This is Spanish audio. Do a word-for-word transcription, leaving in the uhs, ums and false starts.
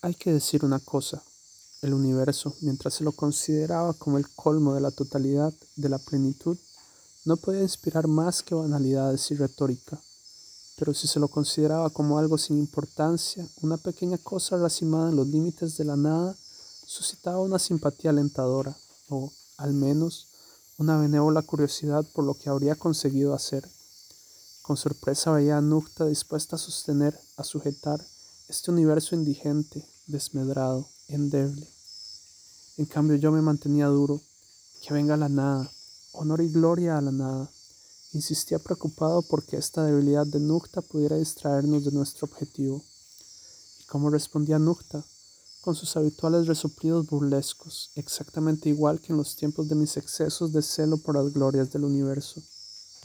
Hay que decir una cosa, el universo, mientras se lo consideraba como el colmo de la totalidad, de la plenitud, no podía inspirar más que banalidades y retórica, pero si se lo consideraba como algo sin importancia, una pequeña cosa racimada en los límites de la nada, suscitaba una simpatía alentadora, o, al menos, una benévola curiosidad por lo que habría conseguido hacer. Con sorpresa veía a Nukta dispuesta a sostener, a sujetar, este universo indigente, desmedrado, endeble. En cambio yo me mantenía duro, que venga la nada, honor y gloria a la nada. Insistía preocupado porque esta debilidad de Nukta pudiera distraernos de nuestro objetivo. ¿Y cómo respondía Nukta? Con sus habituales resoplidos burlescos, exactamente igual que en los tiempos de mis excesos de celo por las glorias del universo.